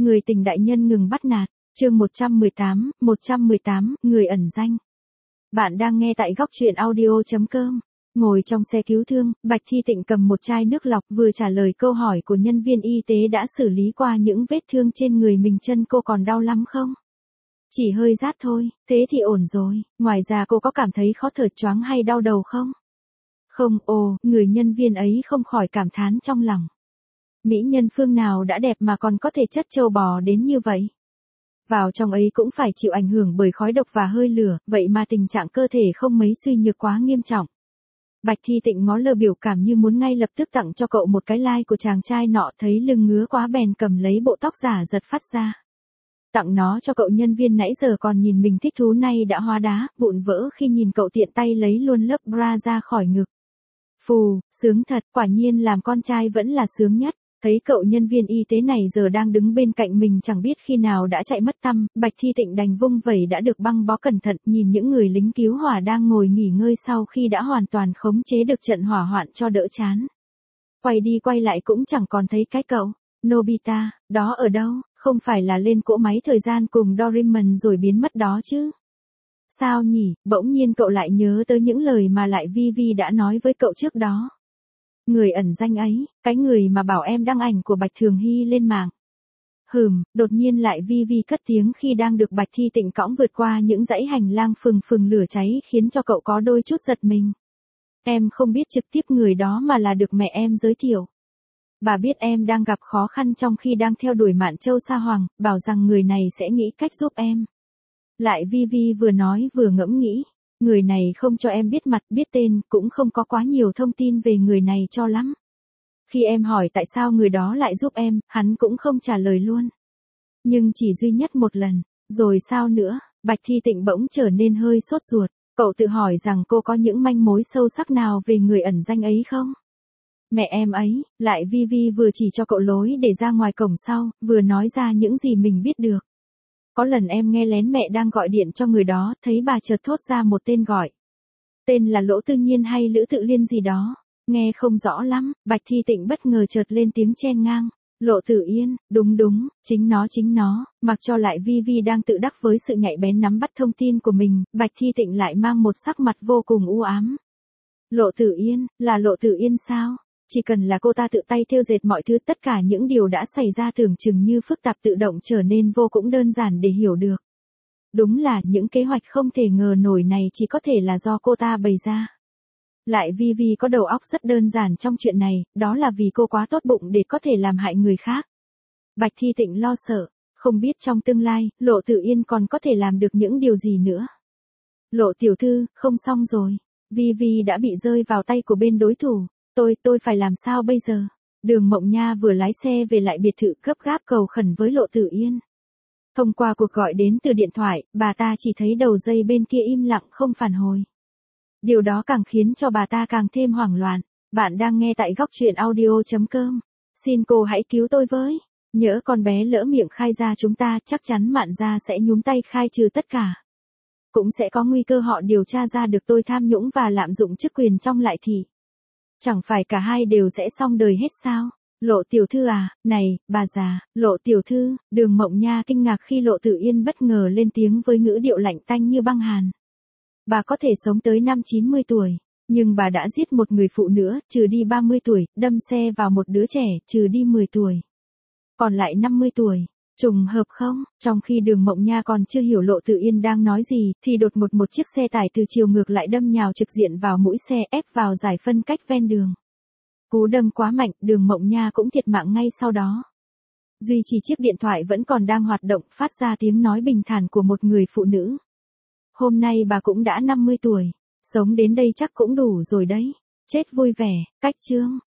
người tình đại nhân ngừng bắt nạt, chương 118, người ẩn danh. Bạn đang nghe tại góc truyện audio.com. Ngồi trong xe cứu thương, Bạch Thi Tịnh cầm một chai nước lọc vừa trả lời câu hỏi của nhân viên y tế đã xử lý qua những vết thương trên người mình. Chân cô còn đau lắm không? Chỉ hơi rát thôi, thế thì ổn rồi. Ngoài ra cô có cảm thấy khó thở, choáng hay đau đầu không? Không, người nhân viên ấy không khỏi cảm thán trong lòng. Mỹ nhân phương nào đã đẹp mà còn có thể chất trâu bò đến như vậy? Vào trong ấy cũng phải chịu ảnh hưởng bởi khói độc và hơi lửa, vậy mà tình trạng cơ thể không mấy suy nhược quá nghiêm trọng. Bạch Thi Tịnh ngó lơ biểu cảm như muốn ngay lập tức tặng cho cậu một cái like của chàng trai nọ, thấy lưng ngứa quá bèn cầm lấy bộ tóc giả giật phát ra. Tặng nó cho cậu. Nhân viên nãy giờ còn nhìn mình thích thú nay đã hóa đá, vụn vỡ khi nhìn cậu tiện tay lấy luôn lớp bra ra khỏi ngực. Phù, sướng thật, quả nhiên làm con trai vẫn là sướng nhất. Thấy cậu nhân viên y tế này giờ đang đứng bên cạnh mình chẳng biết khi nào đã chạy mất tăm, Bạch Thi Tịnh đành vung vẩy đã được băng bó cẩn thận, nhìn những người lính cứu hỏa đang ngồi nghỉ ngơi sau khi đã hoàn toàn khống chế được trận hỏa hoạn cho đỡ chán. Quay đi quay lại cũng chẳng còn thấy cái cậu. Nobita, đó ở đâu? Không phải là lên cỗ máy thời gian cùng Doraemon rồi biến mất đó chứ? Sao nhỉ, bỗng nhiên cậu lại nhớ tới những lời mà lại Vivi đã nói với cậu trước đó. Người ẩn danh ấy, cái người mà bảo em đăng ảnh của Bạch Thường Hy lên mạng. Đột nhiên lại Vivi cất tiếng khi đang được Bạch Thi Tịnh cõng vượt qua những dãy hành lang phừng lửa cháy, khiến cho cậu có đôi chút giật mình. Em không biết trực tiếp người đó mà là được mẹ em giới thiệu. Bà biết em đang gặp khó khăn trong khi đang theo đuổi Mạn Châu Sa Hoàng, bảo rằng người này sẽ nghĩ cách giúp em. Lại Vivi vừa nói vừa ngẫm nghĩ. Người này không cho em biết mặt, biết tên, cũng không có quá nhiều thông tin về người này cho lắm. Khi em hỏi tại sao người đó lại giúp em, hắn cũng không trả lời luôn. Nhưng chỉ duy nhất một lần, rồi sao nữa? Bạch Thi Tịnh bỗng trở nên hơi sốt ruột. Cậu tự hỏi rằng cô có những manh mối sâu sắc nào về người ẩn danh ấy không? Mẹ em ấy, lại Vivi vừa chỉ cho cậu lối để ra ngoài cổng sau, vừa nói ra những gì mình biết được. Có lần em nghe lén mẹ đang gọi điện cho người đó, thấy bà chợt thốt ra một tên gọi. Tên là Lỗ Tư Nhiên hay Lữ Tự Liên gì đó, nghe không rõ lắm. Bạch Thi Tịnh bất ngờ chợt lên tiếng chen ngang. Lộ Tử Yên, đúng, chính nó. Mặc cho lại Vivi đang tự đắc với sự nhạy bén nắm bắt thông tin của mình, Bạch Thi Tịnh lại mang một sắc mặt vô cùng u ám. Lộ Tử Yên, là Lộ Tử Yên sao? Chỉ cần là cô ta tự tay thêu dệt mọi thứ, tất cả những điều đã xảy ra tưởng chừng như phức tạp tự động trở nên vô cùng đơn giản để hiểu được. Đúng là những kế hoạch không thể ngờ nổi này chỉ có thể là do cô ta bày ra. Lại Vivi có đầu óc rất đơn giản trong chuyện này, đó là vì cô quá tốt bụng để có thể làm hại người khác. Bạch Thi Tịnh lo sợ, không biết trong tương lai, Lộ Tử Yên còn có thể làm được những điều gì nữa. Lộ tiểu thư, không xong rồi. Vivi đã bị rơi vào tay của bên đối thủ. Tôi phải làm sao bây giờ? Đường Mộng Nha vừa lái xe về lại biệt thự gấp gáp cầu khẩn với Lộ Tử Yên. Thông qua cuộc gọi đến từ điện thoại, bà ta chỉ thấy đầu dây bên kia im lặng không phản hồi. Điều đó càng khiến cho bà ta càng thêm hoảng loạn. Bạn đang nghe tại góc truyện audio.com. Xin cô hãy cứu tôi với. Nhỡ con bé lỡ miệng khai ra chúng ta, chắc chắn Mạn gia sẽ nhúng tay khai trừ tất cả. Cũng sẽ có nguy cơ họ điều tra ra được tôi tham nhũng và lạm dụng chức quyền trong Lại thị. Chẳng phải cả hai đều sẽ xong đời hết sao? Lộ tiểu thư à, này, bà già, Lộ tiểu thư. Đường Mộng Nha kinh ngạc khi Lộ Tử Yên bất ngờ lên tiếng với ngữ điệu lạnh tanh như băng hàn. Bà có thể sống tới năm 90 tuổi, nhưng bà đã giết một người phụ nữ, trừ đi 30 tuổi, đâm xe vào một đứa trẻ, trừ đi 10 tuổi. Còn lại 50 tuổi. Trùng hợp không? Trong khi Đường Mộng Nha còn chưa hiểu Lộ Tử Yên đang nói gì, thì đột ngột một chiếc xe tải từ chiều ngược lại đâm nhào trực diện vào mũi xe, ép vào giải phân cách ven đường. Cú đâm quá mạnh, Đường Mộng Nha cũng thiệt mạng ngay sau đó. Duy chỉ chiếc điện thoại vẫn còn đang hoạt động, phát ra tiếng nói bình thản của một người phụ nữ. Hôm nay bà cũng đã 50 tuổi, sống đến đây chắc cũng đủ rồi đấy. Chết vui vẻ. Cách chương.